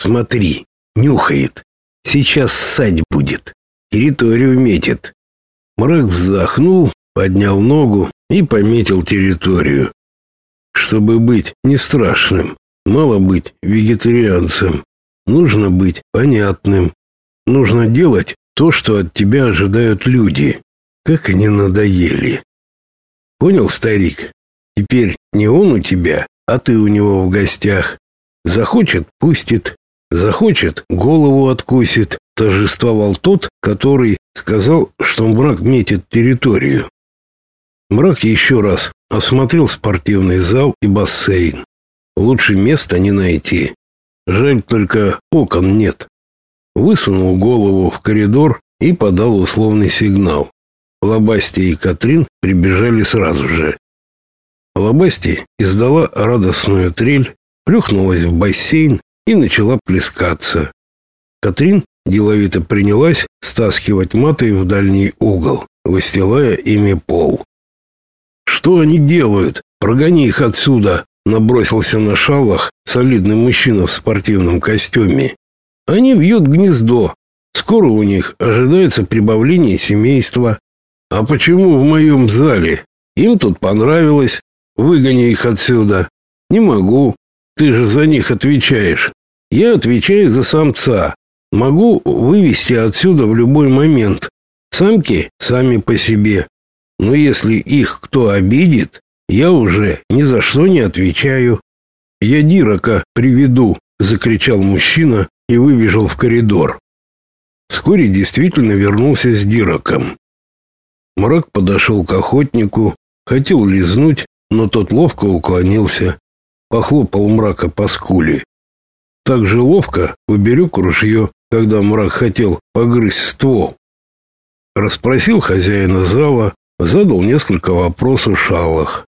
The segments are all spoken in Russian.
Смотри, нюхает. Сейчас ссать будет. Территорию метит. Мрак вздохнул, поднял ногу и пометил территорию. Чтобы быть не страшным, мало быть вегетарианцем. Нужно быть понятным. Нужно делать то, что от тебя ожидают люди. Как они надоели. Понял, старик? Теперь не он у тебя, а ты у него в гостях. Захочет — пустит. Захочет — голову откусит. Торжествовал тот, который сказал, что Мрак метит территорию. Мрак еще раз осмотрел спортивный зал и бассейн. Лучше места не найти. Жаль, только окон нет. Высунул голову в коридор и подал условный сигнал. Лобасти и Катрин прибежали сразу же. Лобасти издала радостную трель, плюхнулась в бассейн и начала плескаться. Катрин деловито принялась стаскивать маты в дальний угол, выстилая ими пол. «Что они делают? Прогони их отсюда!» Набросился на Шаллах солидный мужчина в спортивном костюме. «Они вьют гнездо. Скоро у них ожидается прибавление семейства. А почему в моем зале? Им тут понравилось. Выгони их отсюда». «Не могу. Ты же за них отвечаешь». «Я отвечаю за самца. Могу вывести отсюда в любой момент. Самки сами по себе. Но если их кто обидит, я уже ни за что не отвечаю». «Я Дирака приведу», — закричал мужчина и выбежал в коридор. Вскоре действительно вернулся с Дираком. Мрак подошел к охотнику, хотел лизнуть, но тот ловко уклонился, похлопал Мрака по скуле. Так же ловко уберег ружье, когда Мрак хотел погрызть ствол. Расспросил хозяина зала, задал несколько вопросов Шаллах.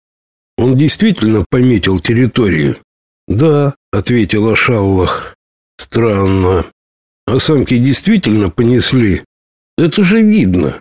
«Он действительно пометил территорию?» «Да», — ответила Шаллах. «Странно. А самки действительно понесли? Это же видно».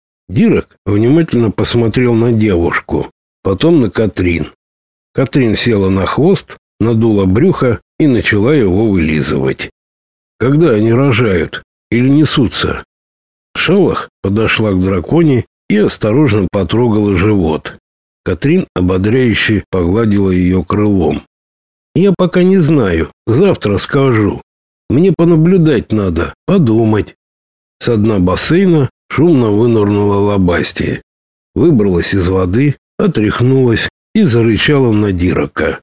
Дирак внимательно посмотрел на девушку, потом на Катрин. Катрин села на хвост, надула брюхо и начала его вылизывать. «Когда они рожают или несутся?» Шаллах подошла к драконе и осторожно потрогала живот. Катрин ободряюще погладила ее крылом. «Я пока не знаю, завтра скажу. Мне понаблюдать надо, подумать». С дна бассейна шумно вынырнула Лобасти. Выбралась из воды, отряхнулась и зарычала на Дирака.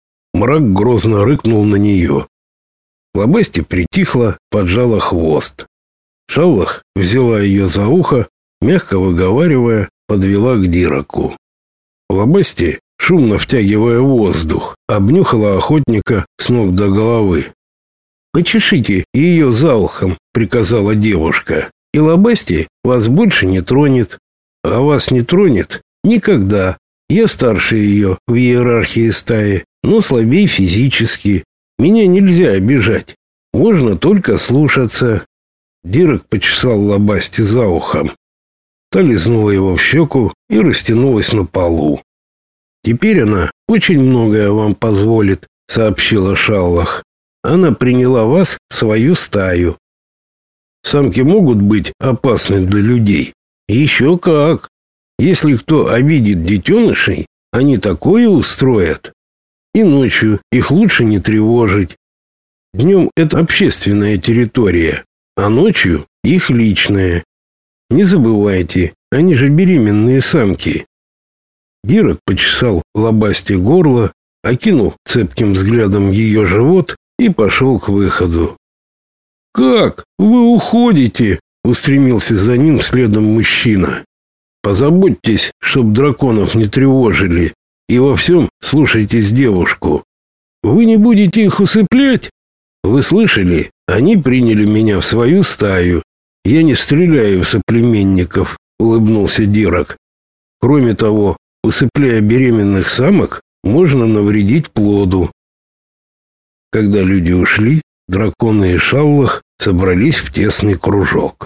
Мрак грозно рыкнул на нее. Лобасти притихла, поджала хвост. Шаллах взяла ее за ухо, мягко выговаривая, подвела к Дираку. Лобасти, шумно втягивая воздух, обнюхала охотника с ног до головы. «Почешите ее за ухом», — приказала девушка, — «и Лобасти вас больше не тронет». «А вас не тронет? Никогда. Я старше ее в иерархии стаи, но слабей физически. Меня нельзя обижать. Можно только слушаться». Дирак почесал Лобасти за ухом. Та лизнула его в щеку и растянулась на полу. «Теперь она очень многое вам позволит», — сообщила Шаллах. «Она приняла вас в свою стаю». «Самки могут быть опасны для людей?» «Еще как. Если кто обидит детенышей, они такое устроят. И ночью их лучше не тревожить. Днем это общественная территория, а ночью их личная. Не забывайте, они же беременные самки». Дирак почесал Лобасти горло, окинул цепким взглядом ее живот и пошел к выходу. «Как? Вы уходите?» — устремился за ним следом мужчина. «Позаботьтесь, чтоб драконов не тревожили, и во всем слушайтесь девушку. Вы не будете их усыплять? Вы слышали? Они приняли меня в свою стаю. Я не стреляю в соплеменников», — улыбнулся Дирак. «Кроме того, усыпляя беременных самок, можно навредить плоду». Когда люди ушли, драконы и Шаллах собрались в тесный кружок.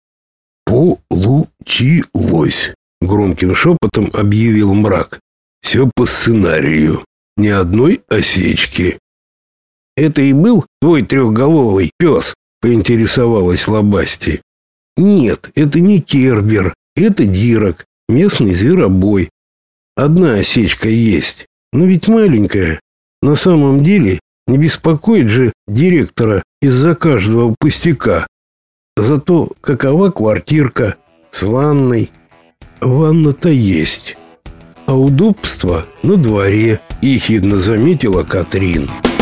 «Получилось!» — громким шепотом объявил Мрак. «Все по сценарию. Ни одной осечки. Это и был твой трехголовый пес? Поинтересовалась Лобасти. Нет, это не Кербер, это Дирок, местный зверобой. Одна осечка есть, но ведь маленькая. На самом деле не беспокоит же директора из-за каждого пустяка. Зато какова квартирка с ванной? Ванна-то есть, а удобство на дворе, ехидно заметила Катрин.